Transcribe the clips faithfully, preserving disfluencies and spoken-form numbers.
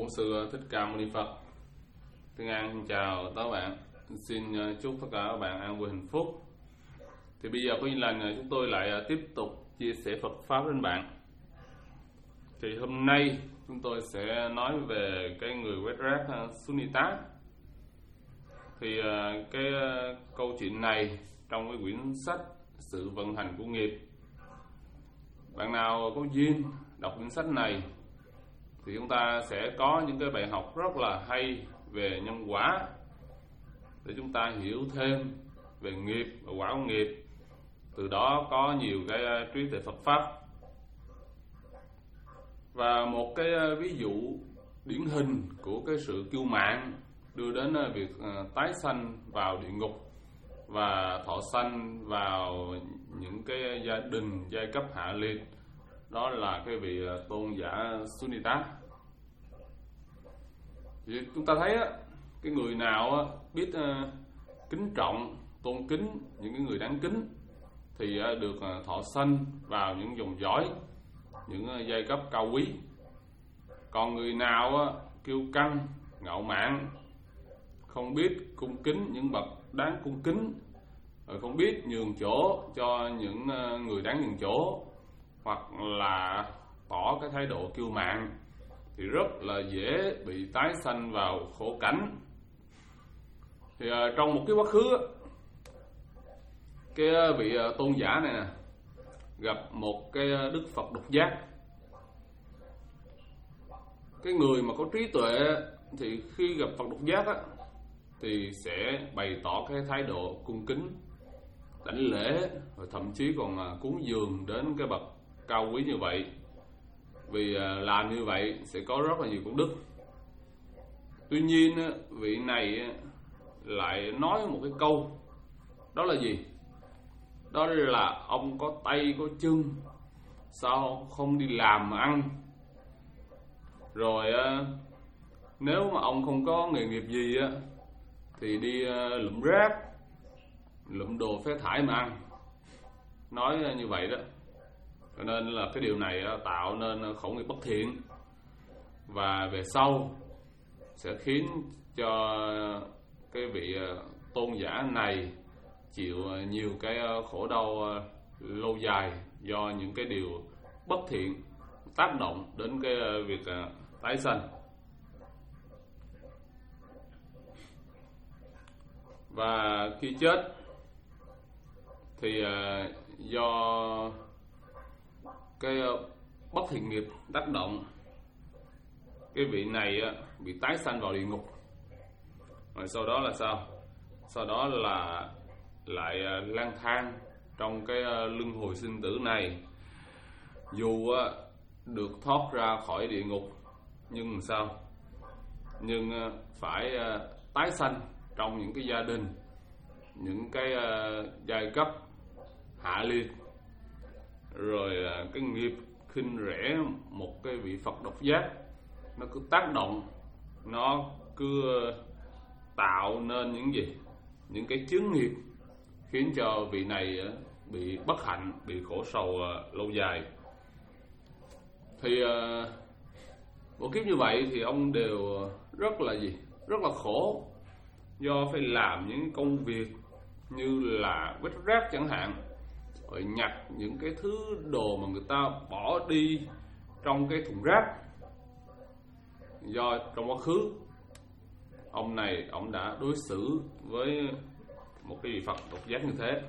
Bổn Sư Thích Ca Mâu Ni Phật. Thiên An xin chào tất cả bạn. Xin chúc tất cả các bạn an vui hạnh phúc. Thì bây giờ có những lần chúng tôi lại tiếp tục chia sẻ Phật Pháp đến bạn. Thì hôm nay chúng tôi sẽ nói về cái người quét rác Sunita. Thì cái câu chuyện này trong cái quyển sách Sự Vận Hành Của Nghiệp, bạn nào có duyên đọc quyển sách này thì chúng ta sẽ có những cái bài học rất là hay về nhân quả, để chúng ta hiểu thêm về nghiệp và quả của nghiệp, từ đó có nhiều cái trí tuệ Phật Pháp. Và một cái ví dụ điển hình của cái sự kiêu mạn đưa đến việc tái sanh vào địa ngục và thọ sanh vào những cái gia đình giai cấp hạ liệt, đó là cái vị tôn giả Sunita. Thì chúng ta thấy cái người nào biết kính trọng, tôn kính những cái người đáng kính thì được thọ sanh vào những dòng dõi, những giai cấp cao quý. Còn người nào kiêu căng, ngạo mạn, không biết cung kính những bậc đáng cung kính, không biết nhường chỗ cho những người đáng nhường chỗ, hoặc là tỏ cái thái độ kiêu mạn, thì rất là dễ bị tái sanh vào khổ cảnh. Thì uh, trong một cái quá khứ, cái vị uh, tôn giả này nè gặp một cái Đức Phật độc giác. Cái người mà có trí tuệ thì khi gặp Phật độc giác á, thì sẽ bày tỏ cái thái độ cung kính, đảnh lễ, rồi thậm chí còn uh, cúng dường đến cái bậc cao quý như vậy. Vì làm như vậy sẽ có rất là nhiều công đức. Tuy nhiên vị này lại nói một cái câu, đó là gì? Đó là ông có tay có chân, sao không đi làm mà ăn? Rồi nếu mà ông không có nghề nghiệp gì thì đi lụm rác, lụm đồ phế thải mà ăn. Nói như vậy đó. Cho nên là cái điều này tạo nên khẩu nghiệp bất thiện, và về sau sẽ khiến cho cái vị tôn giả này chịu nhiều cái khổ đau lâu dài do những cái điều bất thiện tác động đến cái việc tái sanh. Và khi chết thì do cái bất thiện nghiệp tác động, cái vị này bị tái sanh vào địa ngục. Rồi sau đó là sao? Sau đó là lại lang thang trong cái luân hồi sinh tử này. Dù được thoát ra khỏi địa ngục, nhưng sao? Nhưng phải tái sanh trong những cái gia đình, những cái giai cấp hạ liệt. Rồi cái nghiệp khinh rẻ một cái vị Phật độc giác, nó cứ tác động, nó cứ tạo nên những gì? Những cái chướng nghiệp khiến cho vị này bị bất hạnh, bị khổ sầu lâu dài. Thì một kiếp như vậy thì ông đều rất là gì? Rất là khổ, do phải làm những công việc như là vứt rác chẳng hạn, rồi nhặt những cái thứ đồ mà người ta bỏ đi trong cái thùng rác. Do trong quá khứ ông này ông đã đối xử với một cái vị Phật độc giác như thế.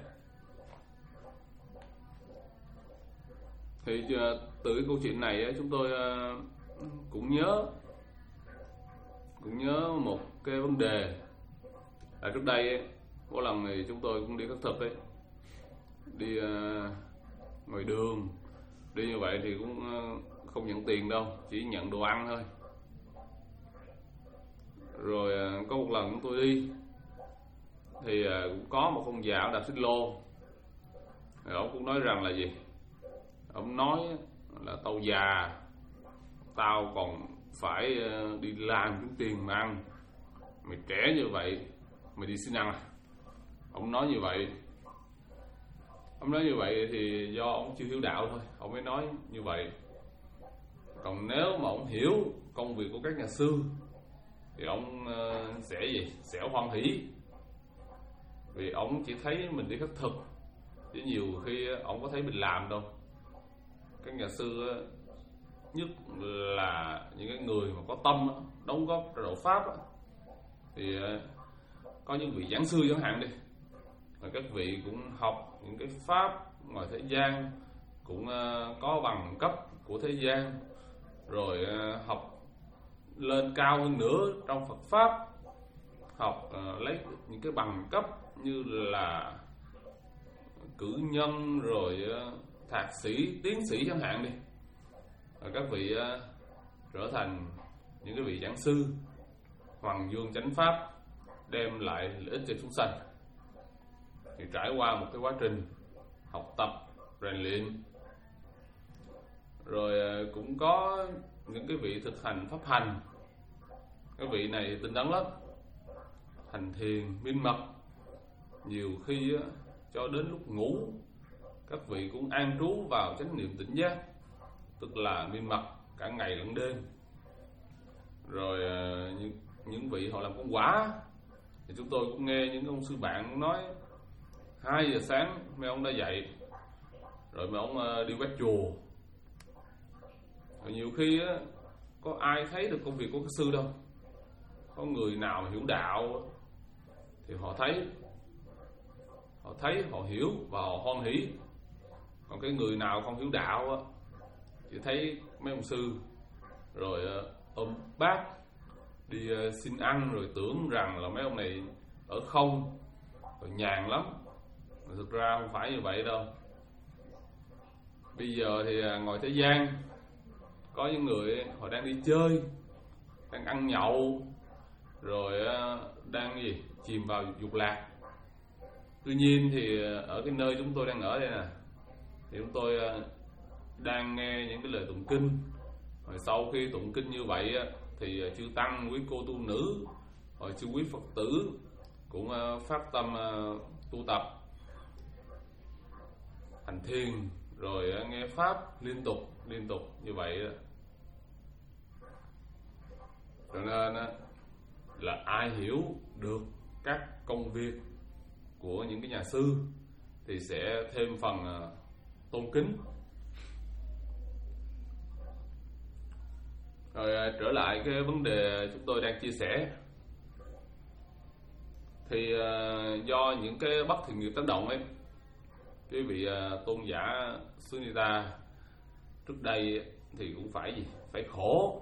Thì từ cái câu chuyện này chúng tôi cũng nhớ cũng nhớ một cái vấn đề là trước đây có lần thì chúng tôi cũng đi khất thực ấy, đi uh, ngoài đường, đi như vậy thì cũng uh, không nhận tiền đâu, chỉ nhận đồ ăn thôi. Rồi uh, có một lần chúng tôi đi thì uh, cũng có một ông già đạp xích lô. Thì ông cũng nói rằng là gì? Ông nói là tao già, tao còn phải uh, đi làm kiếm tiền mà ăn. Mày trẻ như vậy, mày đi xin ăn à? Ông nói như vậy. Ông nói như vậy thì do ông chưa hiểu đạo thôi, ông mới nói như vậy. Còn nếu mà ông hiểu công việc của các nhà sư thì ông uh, sẽ gì sẽ hoan hỷ, vì ông chỉ thấy mình đi khất thực, chứ nhiều khi ông có thấy mình làm đâu. Các nhà sư nhất là những cái người mà có tâm đóng góp cho đạo pháp thì có những vị giảng sư chẳng hạn đi, mà các vị cũng học những cái pháp ngoài thế gian, cũng có bằng cấp của thế gian, rồi học lên cao hơn nữa trong Phật pháp, học lấy những cái bằng cấp như là cử nhân, rồi thạc sĩ, tiến sĩ chẳng hạn đi. Và các vị trở thành những cái vị giảng sư hoàng dương chánh pháp, đem lại lợi ích cho chúng sanh. Thì trải qua một cái quá trình học tập, rèn luyện, rồi cũng có những cái vị thực hành pháp hành. Các vị này tinh tấn lắm, hành thiền miên mật, nhiều khi cho đến lúc ngủ các vị cũng an trú vào chánh niệm tỉnh giác, tức là miên mật cả ngày lẫn đêm. Rồi những, những vị họ làm công quả thì chúng tôi cũng nghe những ông sư bạn nói hai giờ sáng mấy ông đã dậy, rồi mấy ông đi quét chùa. Rồi nhiều khi có ai thấy được công việc của các sư đâu. Có người nào hiểu đạo thì họ thấy họ thấy họ hiểu và họ hoan hỷ. Còn cái người nào không hiểu đạo chỉ thấy mấy ông sư rồi ôm bát đi xin ăn, rồi tưởng rằng là mấy ông này ở không, rồi nhàn lắm. Mà thực ra không phải như vậy đâu. Bây giờ thì ngoài thế gian có những người họ đang đi chơi, đang ăn nhậu, rồi đang gì chìm vào dục lạc. Tuy nhiên thì ở cái nơi chúng tôi đang ở đây nè, thì chúng tôi đang nghe những cái lời tụng kinh. Rồi sau khi tụng kinh như vậy thì chư tăng, quý cô tu nữ, rồi chư quý Phật tử cũng phát tâm tu tập hành thiền, rồi nghe pháp liên tục liên tục như vậy. Cho nên là ai hiểu được các công việc của những cái nhà sư thì sẽ thêm phần tôn kính. Rồi trở lại cái vấn đề chúng tôi đang chia sẻ, thì do những cái bất thiện nghiệp tác động ấy, cái vị tôn giả Sunita trước đây thì cũng phải gì phải khổ.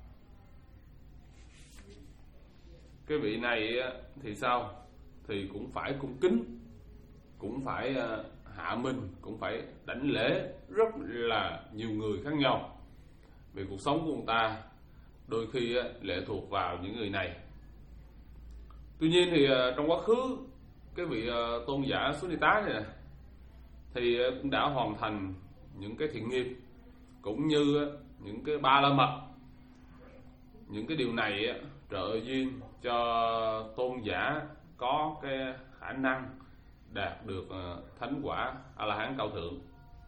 Cái vị này thì sao? Thì cũng phải cung kính, cũng phải hạ mình, cũng phải đảnh lễ rất là nhiều người khác nhau. Vì cuộc sống của ông ta đôi khi lệ thuộc vào những người này. Tuy nhiên thì trong quá khứ, cái vị tôn giả Sunita này thì cũng đã hoàn thành những cái thiện nghiệp, cũng như những cái ba la mật. Những cái điều này trợ duyên cho tôn giả có cái khả năng đạt được thánh quả A-la-hán cao thượng.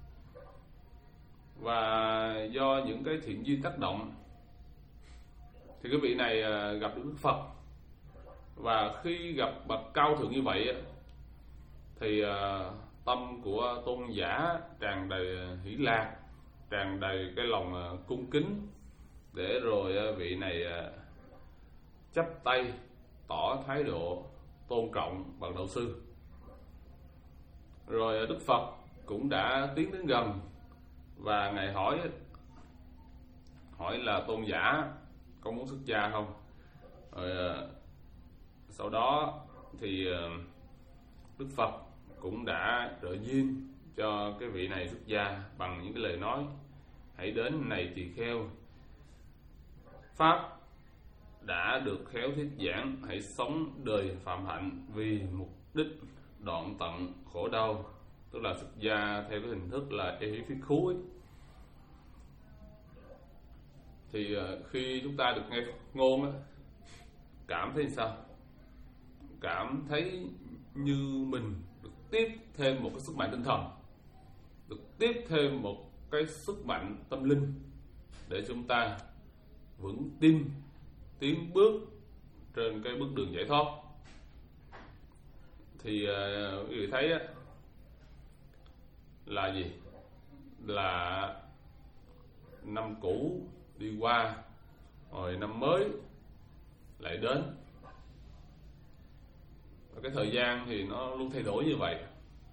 Và do những cái thiện duyên tác động thì cái vị này gặp được Đức Phật. Và khi gặp bậc cao thượng như vậy thì tâm của tôn giả tràn đầy hỷ lạc, tràn đầy cái lòng cung kính, để rồi vị này chắp tay tỏ thái độ tôn trọng bậc đạo sư. Rồi Đức Phật cũng đã tiến đến gần và ngài hỏi hỏi là tôn giả có muốn xuất gia không. Rồi sau đó thì Đức Phật cũng đã trợ duyên cho cái vị này xuất gia bằng những cái lời nói: hãy đến này tỳ kheo, pháp đã được khéo thuyết giảng, hãy sống đời phạm hạnh vì mục đích đoạn tận khổ đau. Tức là xuất gia theo cái hình thức là ê hí phiết khú ấy. Thì khi chúng ta được nghe Phật ngôn á, cảm thấy sao? Cảm thấy như mình được tiếp thêm một cái sức mạnh tinh thần, được tiếp thêm một cái sức mạnh tâm linh, để chúng ta vững tin tiến bước trên cái bước đường giải thoát. Thì uh, quý vị thấy á, là gì? Là năm cũ đi qua, rồi năm mới lại đến. Và cái thời gian thì nó luôn thay đổi như vậy.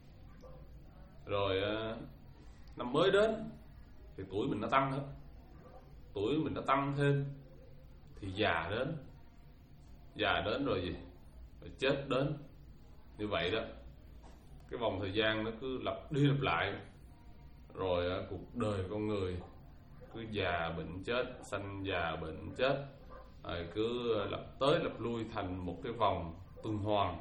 Rồi uh, năm mới đến thì tuổi mình nó tăng hết, tuổi mình nó tăng thêm thì già đến, già đến rồi gì? Rồi chết đến. Như vậy đó, cái vòng thời gian nó cứ lặp đi lặp lại. Rồi uh, cuộc đời con người cứ già bệnh chết, sanh già bệnh chết, rồi cứ lặp tới lặp lui thành một cái vòng tuần hoàn.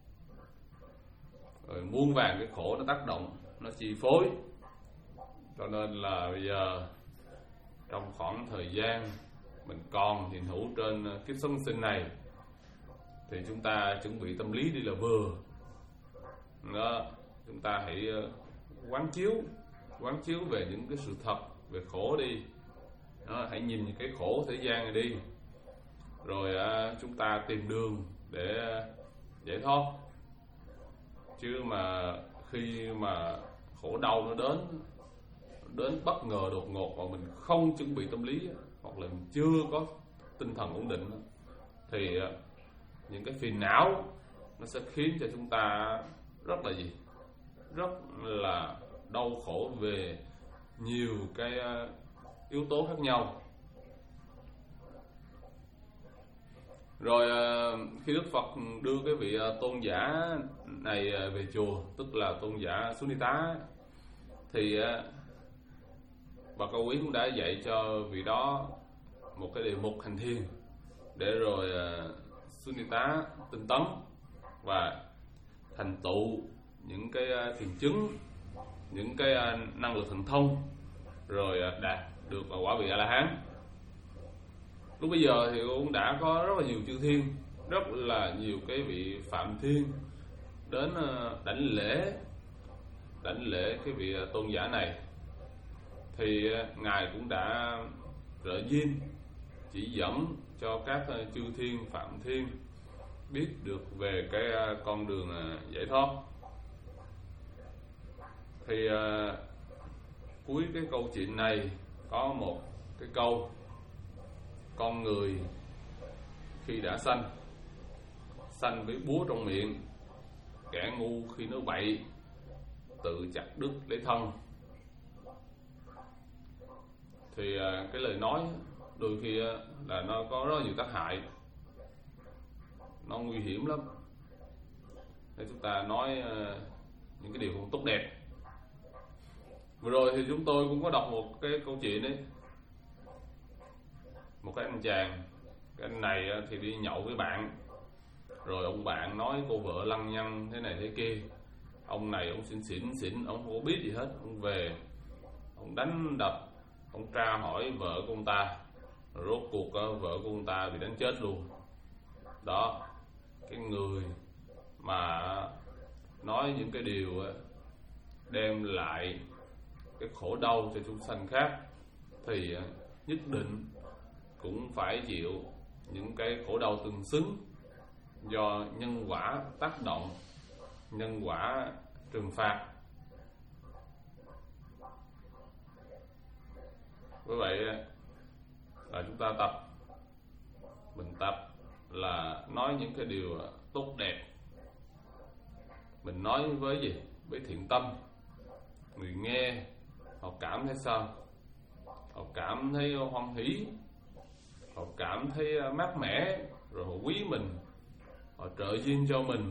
Rồi muôn vàn cái khổ nó tác động, nó chi phối. Cho nên là bây giờ trong khoảng thời gian mình còn hiện hữu trên kiếp sống sinh này thì chúng ta chuẩn bị tâm lý đi là vừa. Đó, chúng ta hãy quán chiếu quán chiếu về những cái sự thật về khổ đi. Đó, hãy nhìn những cái khổ thế gian này đi, rồi à, chúng ta tìm đường để giải thoát. Chứ mà khi mà khổ đau nó đến đến bất ngờ đột ngột mà mình không chuẩn bị tâm lý, hoặc là mình chưa có tinh thần ổn định, thì những cái phiền não nó sẽ khiến cho chúng ta rất là gì? Rất là đau khổ về nhiều cái yếu tố khác nhau. Rồi khi Đức Phật đưa cái vị tôn giả này về chùa, tức là tôn giả Sunita, thì bà Cao Quý cũng đã dạy cho vị đó một cái đề mục hành thiền, để rồi Sunita tinh tấn và thành tựu những cái thiền chứng, những cái năng lực thần thông, rồi đạt được quả vị A-la-hán. Lúc bây giờ thì cũng đã có rất là nhiều chư thiên, rất là nhiều cái vị phạm thiên đến đảnh lễ đảnh lễ cái vị tôn giả này. Thì ngài cũng đã trợ duyên chỉ dẫn cho các chư thiên phạm thiên biết được về cái con đường giải thoát. Thì uh, cuối cái câu chuyện này có một cái câu: con người khi đã sanh, sanh với búa trong miệng, kẻ ngu khi nói bậy, tự chặt đứt lấy thân. Thì uh, cái lời nói đôi khi uh, là nó có rất nhiều tác hại, nó nguy hiểm lắm. Để chúng ta nói uh, những cái điều không tốt đẹp. Vừa rồi thì chúng tôi cũng có đọc một cái câu chuyện ấy. Một cái anh chàng, cái anh này thì đi nhậu với bạn, rồi ông bạn nói cô vợ lăng nhăng thế này thế kia. Ông này ông xỉn xỉn xỉn, ông không có biết gì hết. Ông về, ông đánh đập, ông tra hỏi vợ của ông ta, rồi rốt cuộc vợ của ông ta bị đánh chết luôn. Đó, cái người mà nói những cái điều đem lại cái khổ đau cho chúng sanh khác thì nhất định cũng phải chịu những cái khổ đau tương xứng do nhân quả tác động, nhân quả trừng phạt. Vì vậy là chúng ta tập mình tập là nói những cái điều tốt đẹp. Mình nói với gì? Với thiện tâm. Người nghe họ cảm thấy sao? Họ cảm thấy hoan hỷ, họ cảm thấy mát mẻ, rồi họ quý mình, họ trợ duyên cho mình.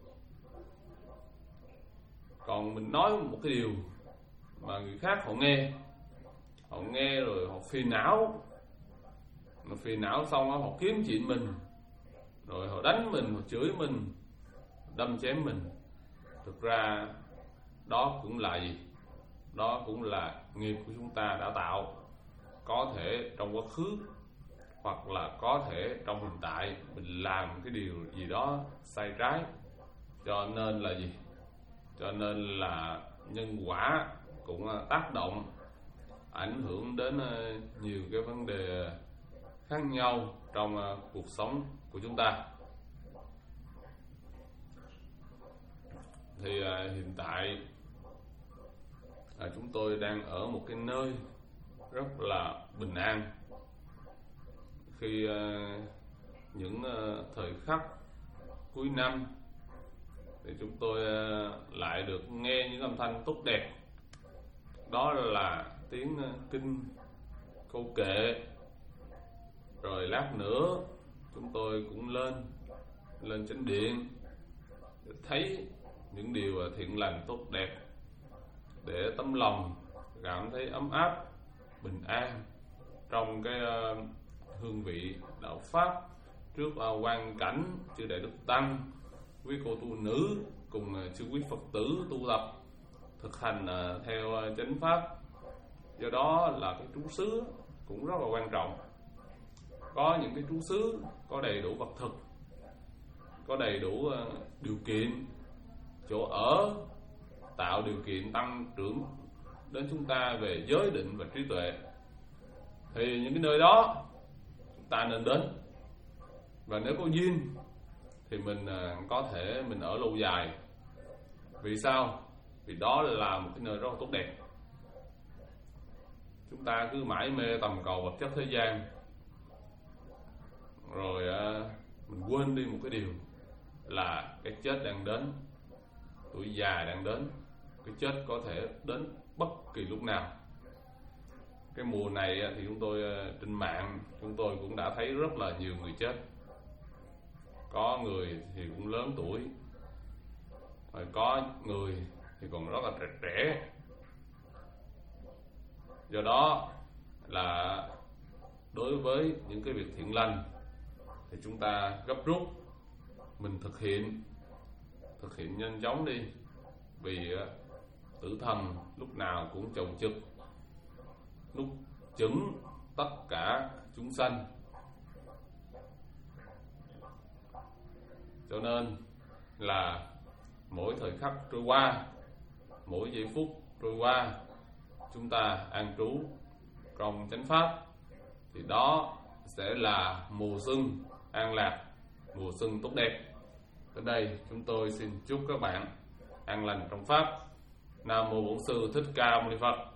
Còn mình nói một cái điều mà người khác họ nghe, họ nghe rồi họ phiền não, mà phiền não xong đó, họ kiếm chuyện mình, rồi họ đánh mình, họ chửi mình, đâm chém mình. Thực ra đó cũng là gì? Đó cũng là nghiệp của chúng ta đã tạo. Có thể trong quá khứ, hoặc là có thể trong hiện tại mình làm cái điều gì đó sai trái. Cho nên là gì? Cho nên là nhân quả cũng tác động, ảnh hưởng đến nhiều cái vấn đề khác nhau trong uh, cuộc sống của chúng ta. Thì uh, hiện tại uh, chúng tôi đang ở một cái nơi rất là bình an. Khi uh, những uh, thời khắc cuối năm thì chúng tôi uh, lại được nghe những âm thanh tốt đẹp. Đó là tiếng uh, kinh, câu kệ. Rồi lát nữa chúng tôi cũng lên lên chánh điện để thấy những điều thiện lành tốt đẹp, để tấm lòng cảm thấy ấm áp, bình an trong cái uh, hương vị đạo pháp trước uh, quan cảnh chư đại đức tăng, quý cô tu nữ cùng uh, chư quý Phật tử tu tập thực hành uh, theo uh, chánh pháp. Do đó là cái trú xứ cũng rất là quan trọng. Có những cái trú xứ có đầy đủ vật thực, có đầy đủ uh, điều kiện chỗ ở, tạo điều kiện tăng trưởng đến chúng ta về giới định và trí tuệ, thì những cái nơi đó chúng ta nên đến. Và nếu có duyên thì mình uh, có thể mình ở lâu dài. Vì sao? Vì đó là một cái nơi rất là tốt đẹp. Chúng ta cứ mãi mê tầm cầu vật chất thế gian, rồi uh, mình quên đi một cái điều là cái chết đang đến, tuổi già đang đến. Cái chết có thể đến bất kỳ lúc nào. Cái mùa này thì chúng tôi trên mạng chúng tôi cũng đã thấy rất là nhiều người chết. Có người thì cũng lớn tuổi, rồi có người thì còn rất là trẻ trẻ. Do đó là đối với những cái việc thiện lành thì chúng ta gấp rút mình thực hiện thực hiện nhanh chóng đi. Vì tử thần lúc nào cũng chầu trực, lúc chứng tất cả chúng sanh. Cho nên là mỗi thời khắc trôi qua, mỗi giây phút trôi qua, chúng ta an trú trong chánh pháp, thì đó sẽ là mùa xuân an lạc, mùa xuân tốt đẹp. Đến đây chúng tôi xin chúc các bạn an lành trong pháp. Nam mô Bổn Sư Thích Ca Mâu Ni Phật.